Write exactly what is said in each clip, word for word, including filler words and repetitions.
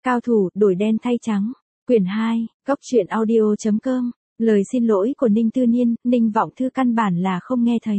Cao thủ, đổi đen thay trắng. Quyển hai, Góc truyện audio chấm com. Lời xin lỗi của Ninh Tư Niên, Ninh Vọng Thư căn bản là không nghe thấy.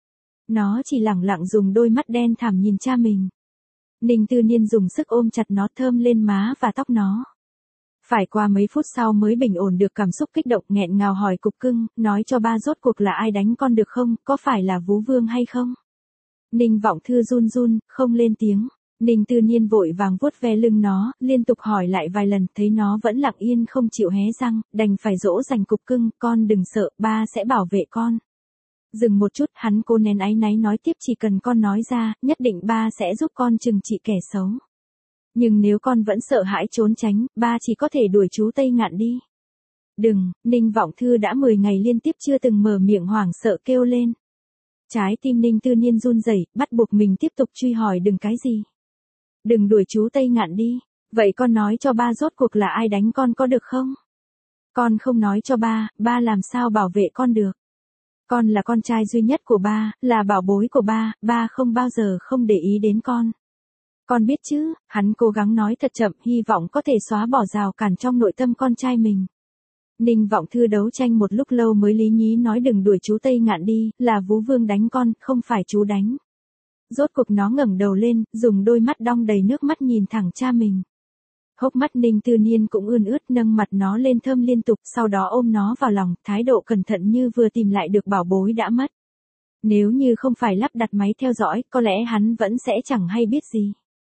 Nó chỉ lẳng lặng dùng đôi mắt đen thẳm nhìn cha mình. Ninh Tư Niên dùng sức ôm chặt nó, thơm lên má và tóc nó. Phải qua mấy phút sau mới bình ổn được cảm xúc kích động, nghẹn ngào hỏi cục cưng, nói cho ba rốt cuộc là ai đánh con được không, có phải là Vú Vương hay không? Ninh Vọng Thư run run, không lên tiếng. Ninh Tư Niên vội vàng vuốt ve lưng nó, liên tục hỏi lại vài lần, thấy nó vẫn lặng yên không chịu hé răng, đành phải dỗ dành cục cưng, con đừng sợ, ba sẽ bảo vệ con. Dừng một chút, hắn cố nén áy náy nói tiếp, chỉ cần con nói ra, nhất định ba sẽ giúp con trừng trị kẻ xấu. Nhưng nếu con vẫn sợ hãi trốn tránh, ba chỉ có thể đuổi chú Tây Ngạn đi. Đừng, Ninh Vọng Thư đã mười ngày liên tiếp chưa từng mở miệng, hoảng sợ kêu lên. Trái tim Ninh Tư Niên run rẩy, bắt buộc mình tiếp tục truy hỏi, đừng cái gì? Đừng đuổi chú Tây Ngạn đi. Vậy con nói cho ba rốt cuộc là ai đánh con có được không? Con không nói cho ba, ba làm sao bảo vệ con được? Con là con trai duy nhất của ba, là bảo bối của ba, ba không bao giờ không để ý đến con. Con biết chứ, hắn cố gắng nói thật chậm, hy vọng có thể xóa bỏ rào cản trong nội tâm con trai mình. Ninh Vọng Thư đấu tranh một lúc lâu mới lý nhí nói, đừng đuổi chú Tây Ngạn đi, là Vú Vương đánh con, không phải chú đánh. Rốt cuộc nó ngẩng đầu lên, dùng đôi mắt đong đầy nước mắt nhìn thẳng cha mình. Hốc mắt Ninh Tư Niên cũng ươn ướt, nâng mặt nó lên thơm liên tục, sau đó ôm nó vào lòng, thái độ cẩn thận như vừa tìm lại được bảo bối đã mất. Nếu như không phải lắp đặt máy theo dõi, có lẽ hắn vẫn sẽ chẳng hay biết gì.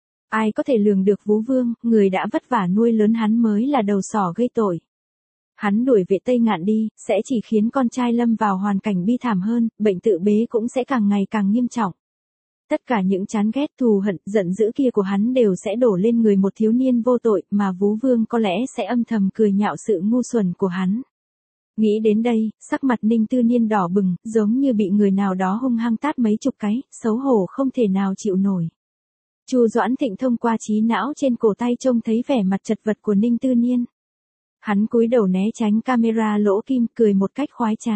Ai có thể lường được Vú Vương, người đã vất vả nuôi lớn hắn mới là đầu sỏ gây tội. Hắn đuổi về Tây Ngạn đi, sẽ chỉ khiến con trai lâm vào hoàn cảnh bi thảm hơn, bệnh tự bế cũng sẽ càng ngày càng nghiêm trọng. Tất cả những chán ghét, thù hận, giận dữ kia của hắn đều sẽ đổ lên người một thiếu niên vô tội, mà Vú Vương có lẽ sẽ âm thầm cười nhạo sự ngu xuẩn của hắn. Nghĩ đến đây, sắc mặt Ninh Tư Niên đỏ bừng, giống như bị người nào đó hung hăng tát mấy chục cái, xấu hổ không thể nào chịu nổi. Chu Doãn Thịnh thông qua trí não trên cổ tay trông thấy vẻ mặt chật vật của Ninh Tư Niên. Hắn cúi đầu né tránh camera lỗ kim, cười một cách khoái trá.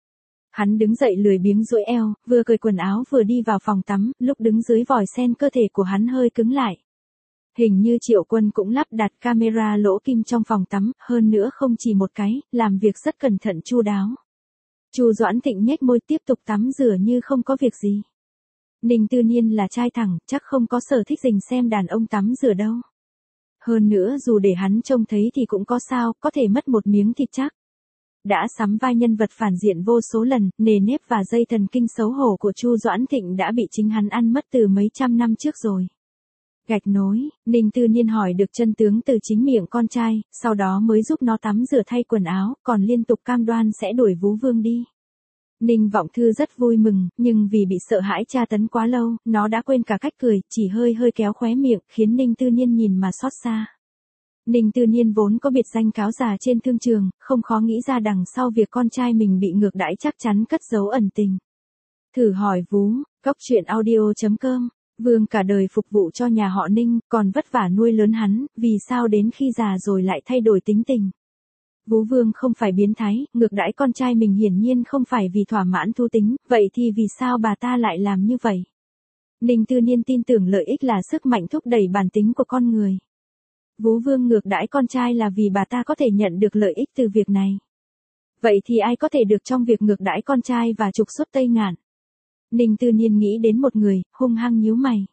Hắn đứng dậy lười biếng duỗi eo, vừa cởi quần áo vừa đi vào phòng tắm, lúc đứng dưới vòi sen cơ thể của hắn hơi cứng lại. Hình như Triệu Quân cũng lắp đặt camera lỗ kim trong phòng tắm, hơn nữa không chỉ một cái, làm việc rất cẩn thận chu đáo. Chu Doãn Thịnh nhếch môi tiếp tục tắm rửa như không có việc gì. Ninh Tư Niên là trai thẳng, chắc không có sở thích rình xem đàn ông tắm rửa đâu. Hơn nữa dù để hắn trông thấy thì cũng có sao, có thể mất một miếng thịt chắc. Đã sắm vai nhân vật phản diện vô số lần, nề nếp và dây thần kinh xấu hổ của Chu Doãn Thịnh đã bị chính hắn ăn mất từ mấy trăm năm trước rồi. Gạch nối, Ninh Tư Niên hỏi được chân tướng từ chính miệng con trai, sau đó mới giúp nó tắm rửa thay quần áo, còn liên tục cam đoan sẽ đuổi Vú Vương đi. Ninh Vọng Thư rất vui mừng, nhưng vì bị sợ hãi tra tấn quá lâu, nó đã quên cả cách cười, chỉ hơi hơi kéo khóe miệng, khiến Ninh Tư Niên nhìn mà xót xa. Ninh Tư Niên vốn có biệt danh cáo già trên thương trường, không khó nghĩ ra đằng sau việc con trai mình bị ngược đãi chắc chắn cất giấu ẩn tình. Thử hỏi Vú, Góc truyện audio chấm com, Vương cả đời phục vụ cho nhà họ Ninh, còn vất vả nuôi lớn hắn, vì sao đến khi già rồi lại thay đổi tính tình? Vú Vương không phải biến thái, ngược đãi con trai mình hiển nhiên không phải vì thỏa mãn thú tính, vậy thì vì sao bà ta lại làm như vậy? Ninh Tư Niên tin tưởng lợi ích là sức mạnh thúc đẩy bản tính của con người. Vú Vương ngược đãi con trai là vì bà ta có thể nhận được lợi ích từ việc này. Vậy thì ai có thể được trong việc ngược đãi con trai và trục xuất Tây Ngạn? Ninh Tư Niên nghĩ đến một người, hung hăng nhíu mày.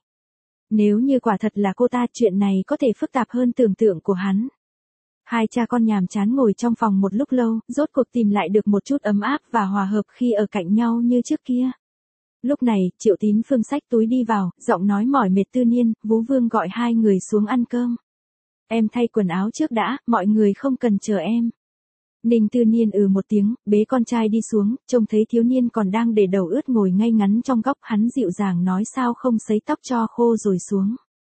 Nếu như quả thật là cô ta, chuyện này có thể phức tạp hơn tưởng tượng của hắn. Hai cha con nhàm chán ngồi trong phòng một lúc lâu, rốt cuộc tìm lại được một chút ấm áp và hòa hợp khi ở cạnh nhau như trước kia. Lúc này, Triệu Tín Phương xách túi đi vào, giọng nói mỏi mệt. Tư Niên, Vú Vương gọi hai người xuống ăn cơm. Em thay quần áo trước đã, mọi người không cần chờ em. Ninh Tư Niên ừ một tiếng, bế con trai đi xuống, trông thấy thiếu niên còn đang để đầu ướt ngồi ngay ngắn trong góc, hắn dịu dàng nói, sao không sấy tóc cho khô rồi xuống.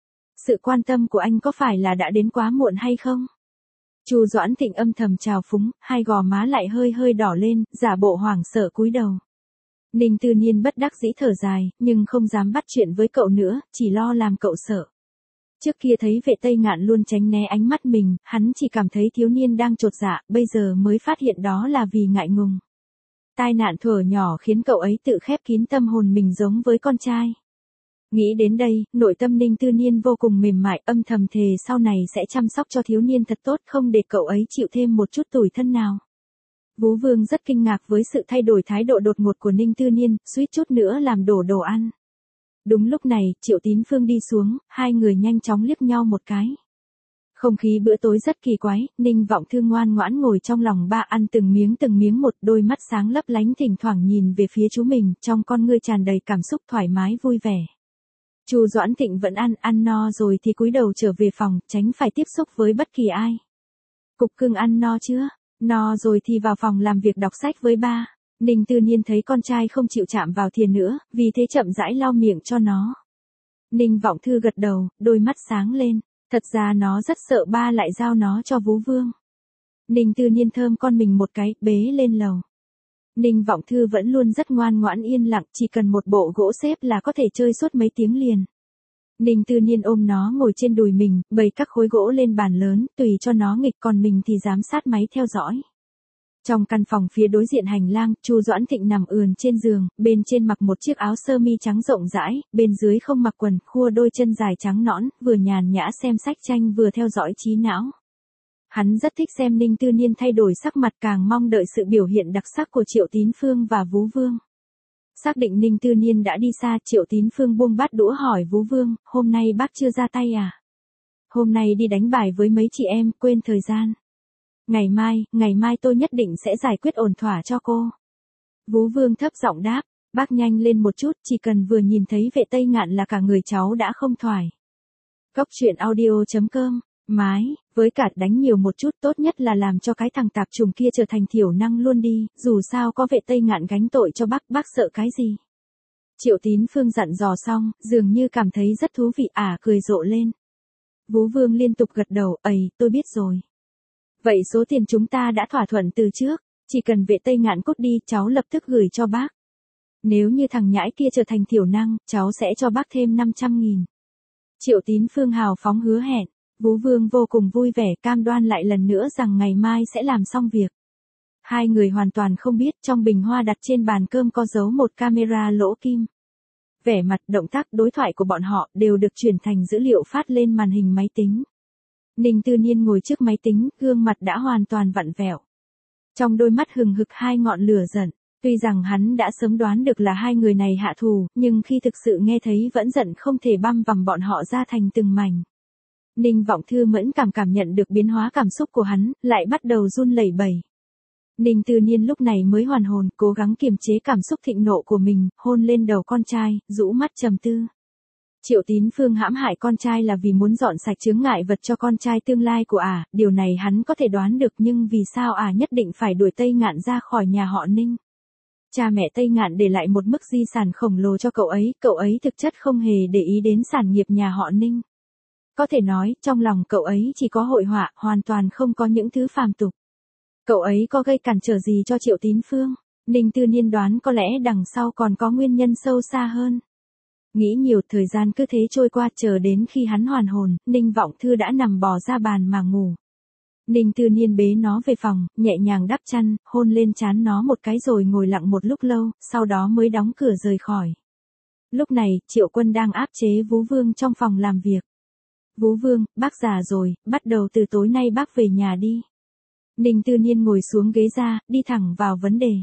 Sự quan tâm của anh có phải là đã đến quá muộn hay không? Chu Doãn Thịnh âm thầm trào phúng, hai gò má lại hơi hơi đỏ lên, giả bộ hoảng sợ cúi đầu. Ninh Tư Niên bất đắc dĩ thở dài, nhưng không dám bắt chuyện với cậu nữa, chỉ lo làm cậu sợ. Trước kia thấy vệ Tây Ngạn luôn tránh né ánh mắt mình, hắn chỉ cảm thấy thiếu niên đang chột dạ, bây giờ mới phát hiện đó là vì ngại ngùng. Tai nạn thuở nhỏ khiến cậu ấy tự khép kín tâm hồn mình giống với con trai. Nghĩ đến đây, nội tâm Ninh Tư Niên vô cùng mềm mại, âm thầm thề sau này sẽ chăm sóc cho thiếu niên thật tốt, không để cậu ấy chịu thêm một chút tủi thân nào. Vú Vương rất kinh ngạc với sự thay đổi thái độ đột ngột của Ninh Tư Niên, suýt chút nữa làm đổ đồ ăn. Đúng lúc này, Triệu Tín Phương đi xuống, hai người nhanh chóng liếc nhau một cái. Không khí bữa tối rất kỳ quái, Ninh Vọng Thư ngoan ngoãn ngồi trong lòng ba ăn từng miếng từng miếng một, đôi mắt sáng lấp lánh thỉnh thoảng nhìn về phía chú mình, trong con ngươi tràn đầy cảm xúc thoải mái vui vẻ. Chu Doãn Thịnh vẫn ăn, ăn no rồi thì cúi đầu trở về phòng, tránh phải tiếp xúc với bất kỳ ai. Cục Cưng ăn no chưa? No rồi thì vào phòng làm việc đọc sách với ba. Ninh Tư Niên thấy con trai không chịu chạm vào thìa nữa, vì thế chậm rãi lau miệng cho nó. Ninh Vọng Thư gật đầu, đôi mắt sáng lên. Thật ra nó rất sợ ba lại giao nó cho Vú Vương. Ninh Tư Niên thơm con mình một cái, bế lên lầu. Ninh Vọng Thư vẫn luôn rất ngoan ngoãn yên lặng, chỉ cần một bộ gỗ xếp là có thể chơi suốt mấy tiếng liền. Ninh Tư Niên ôm nó ngồi trên đùi mình, bày các khối gỗ lên bàn lớn, tùy cho nó nghịch, còn mình thì giám sát máy theo dõi. Trong căn phòng phía đối diện hành lang, Chu Doãn Thịnh nằm ườn trên giường, bên trên mặc một chiếc áo sơ mi trắng rộng rãi, bên dưới không mặc quần, khua đôi chân dài trắng nõn, vừa nhàn nhã xem sách tranh vừa theo dõi trí não. Hắn rất thích xem Ninh Tư Niên thay đổi sắc mặt, càng mong đợi sự biểu hiện đặc sắc của Triệu Tín Phương và Vú Vương. Xác định Ninh Tư Niên đã đi xa, Triệu Tín Phương buông bát đũa hỏi Vú Vương, hôm nay bác chưa ra tay à? Hôm nay đi đánh bài với mấy chị em, quên thời gian. Ngày mai, ngày mai tôi nhất định sẽ giải quyết ổn thỏa cho cô. Vú Vương thấp giọng đáp, bác nhanh lên một chút, chỉ cần vừa nhìn thấy Vệ Tây Ngạn là cả người cháu đã không thoải. Góc truyện audio chấm com, mái, với cả đánh nhiều một chút, tốt nhất là làm cho cái thằng tạp trùng kia trở thành thiểu năng luôn đi, dù sao có Vệ Tây Ngạn gánh tội cho bác, bác sợ cái gì. Triệu Tín Phương dặn dò xong, dường như cảm thấy rất thú vị, ả cười rộ lên. Vú Vương liên tục gật đầu, ầy, tôi biết rồi. Vậy số tiền chúng ta đã thỏa thuận từ trước, chỉ cần Vệ Tây Ngạn cút đi, cháu lập tức gửi cho bác. Nếu như thằng nhãi kia trở thành thiểu năng, cháu sẽ cho bác thêm năm trăm nghìn. Triệu Tín Phương hào phóng hứa hẹn, Vú Vương vô cùng vui vẻ, cam đoan lại lần nữa rằng ngày mai sẽ làm xong việc. Hai người hoàn toàn không biết, trong bình hoa đặt trên bàn cơm có giấu một camera lỗ kim. Vẻ mặt, động tác, đối thoại của bọn họ đều được chuyển thành dữ liệu phát lên màn hình máy tính. Ninh Tư Niên ngồi trước máy tính, gương mặt đã hoàn toàn vặn vẹo. Trong đôi mắt hừng hực hai ngọn lửa giận, tuy rằng hắn đã sớm đoán được là hai người này hạ thù, nhưng khi thực sự nghe thấy vẫn giận không thể băm vằm bọn họ ra thành từng mảnh. Ninh Vọng Thư mẫn cảm cảm nhận được biến hóa cảm xúc của hắn, lại bắt đầu run lẩy bẩy. Ninh Tư Niên lúc này mới hoàn hồn, cố gắng kiềm chế cảm xúc thịnh nộ của mình, hôn lên đầu con trai, rũ mắt trầm tư. Triệu Tín Phương hãm hại con trai là vì muốn dọn sạch chướng ngại vật cho con trai tương lai của ả, điều này hắn có thể đoán được, nhưng vì sao ả nhất định phải đuổi Tây Ngạn ra khỏi nhà họ Ninh? Cha mẹ Tây Ngạn để lại một mức di sản khổng lồ cho cậu ấy, cậu ấy thực chất không hề để ý đến sản nghiệp nhà họ Ninh. Có thể nói, trong lòng cậu ấy chỉ có hội họa, hoàn toàn không có những thứ phàm tục. Cậu ấy có gây cản trở gì cho Triệu Tín Phương? Ninh Tư Niên đoán có lẽ đằng sau còn có nguyên nhân sâu xa hơn. Nghĩ nhiều, thời gian cứ thế trôi qua, chờ đến khi hắn hoàn hồn, Ninh Vọng Thư đã nằm bò ra bàn mà ngủ. Ninh Tư Niên bế nó về phòng, nhẹ nhàng đắp chăn, hôn lên trán nó một cái rồi ngồi lặng một lúc lâu, sau đó mới đóng cửa rời khỏi. Lúc này, Triệu Quân đang áp chế Vú Vương trong phòng làm việc. Vú Vương, bác già rồi, bắt đầu từ tối nay bác về nhà đi. Ninh Tư Niên ngồi xuống ghế ra, đi thẳng vào vấn đề.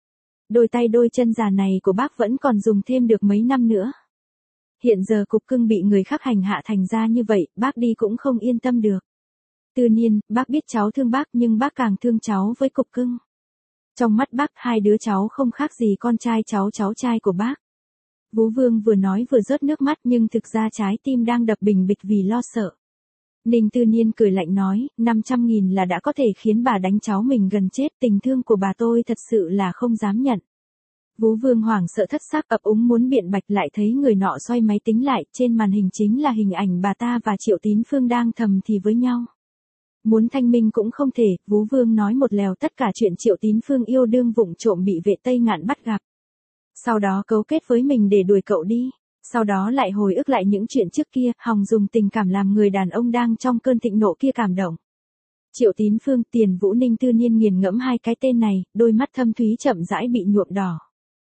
Đôi tay đôi chân già này của bác vẫn còn dùng thêm được mấy năm nữa. Hiện giờ Cục Cưng bị người khác hành hạ thành ra như vậy, bác đi cũng không yên tâm được. Tư Niên, bác biết cháu thương bác nhưng bác càng thương cháu với Cục Cưng. Trong mắt bác, hai đứa cháu không khác gì con trai cháu cháu trai của bác. Vú Vương vừa nói vừa rớt nước mắt nhưng thực ra trái tim đang đập bình bịch vì lo sợ. Ninh Tư Niên cười lạnh nói, năm trăm nghìn là đã có thể khiến bà đánh cháu mình gần chết, tình thương của bà tôi thật sự là không dám nhận. Vú Vương hoảng sợ thất xác ấp úng muốn biện bạch, lại thấy người nọ xoay máy tính lại, trên màn hình chính là hình ảnh bà ta và Triệu Tín Phương đang thầm thì với nhau. Muốn thanh minh cũng không thể, Vú Vương nói một lèo tất cả chuyện Triệu Tín Phương yêu đương vụng trộm bị Vệ Tây Ngạn bắt gặp. Sau đó cấu kết với mình để đuổi cậu đi. Sau đó lại hồi ức lại những chuyện trước kia, hòng dùng tình cảm làm người đàn ông đang trong cơn thịnh nộ kia cảm động. Triệu Tín Phương, Tiền Vũ. Ninh Tư Niên nghiền ngẫm hai cái tên này, đôi mắt thâm thúy chậm rãi bị nhuộm đỏ.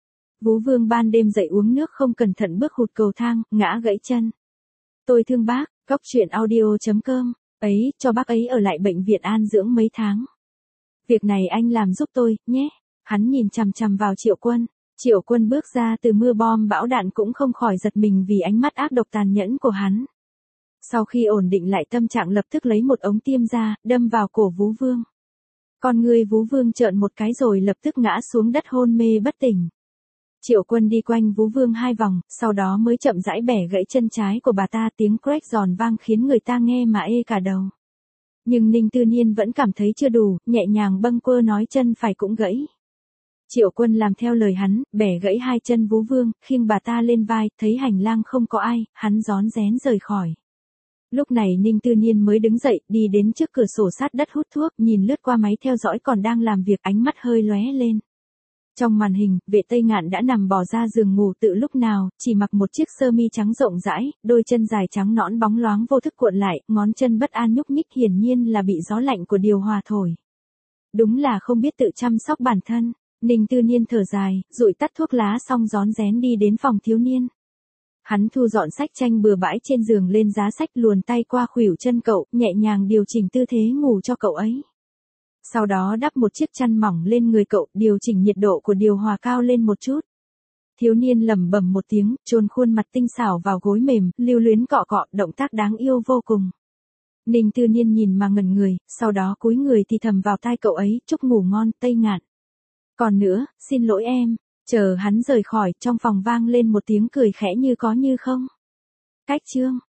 Vú Vương ban đêm dậy uống nước không cẩn thận bước hụt cầu thang, ngã gãy chân. Tôi thương bác, góc chuyện audio chấm com, ấy, cho bác ấy ở lại bệnh viện an dưỡng mấy tháng. Việc này anh làm giúp tôi, nhé. Hắn nhìn chằm chằm vào Triệu Quân. Triệu Quân bước ra từ mưa bom bão đạn cũng không khỏi giật mình vì ánh mắt ác độc tàn nhẫn của hắn. Sau khi ổn định lại tâm trạng lập tức lấy một ống tiêm ra, đâm vào cổ Vú Vương. Con người Vú Vương trợn một cái rồi lập tức ngã xuống đất hôn mê bất tỉnh. Triệu Quân đi quanh Vú Vương hai vòng, sau đó mới chậm rãi bẻ gãy chân trái của bà ta, tiếng crack giòn vang khiến người ta nghe mà ê cả đầu. Nhưng Ninh Tư Niên vẫn cảm thấy chưa đủ, nhẹ nhàng bâng quơ nói chân phải cũng gãy. Triệu Quân làm theo lời hắn, bẻ gãy hai chân Vú Vương, khiêng bà ta lên vai, thấy hành lang không có ai, hắn rón rén rời khỏi. Lúc này Ninh Tư Niên mới đứng dậy, đi đến trước cửa sổ sát đất hút thuốc, nhìn lướt qua máy theo dõi còn đang làm việc, ánh mắt hơi lóe lên. Trong màn hình, Vệ Tây Ngạn đã nằm bò ra giường ngủ tự lúc nào, chỉ mặc một chiếc sơ mi trắng rộng rãi, đôi chân dài trắng nõn bóng loáng vô thức cuộn lại, ngón chân bất an nhúc nhích, hiển nhiên là bị gió lạnh của điều hòa thổi. Đúng là không biết tự chăm sóc bản thân. Ninh Tư Niên thở dài, dụi tắt thuốc lá xong rón rén đi đến phòng thiếu niên. Hắn thu dọn sách tranh bừa bãi trên giường lên giá sách, luồn tay qua khuỷu chân cậu, nhẹ nhàng điều chỉnh tư thế ngủ cho cậu ấy. Sau đó đắp một chiếc chăn mỏng lên người cậu, điều chỉnh nhiệt độ của điều hòa cao lên một chút. Thiếu niên lẩm bẩm một tiếng, chôn khuôn mặt tinh xảo vào gối mềm, lưu luyến cọ cọ, động tác đáng yêu vô cùng. Ninh Tư Niên nhìn mà ngẩn người, sau đó cúi người thì thầm vào tai cậu ấy, chúc ngủ ngon, Tây Ngạn. Còn nữa, xin lỗi em. Chờ hắn rời khỏi, trong phòng vang lên một tiếng cười khẽ như có như không. Cách chương.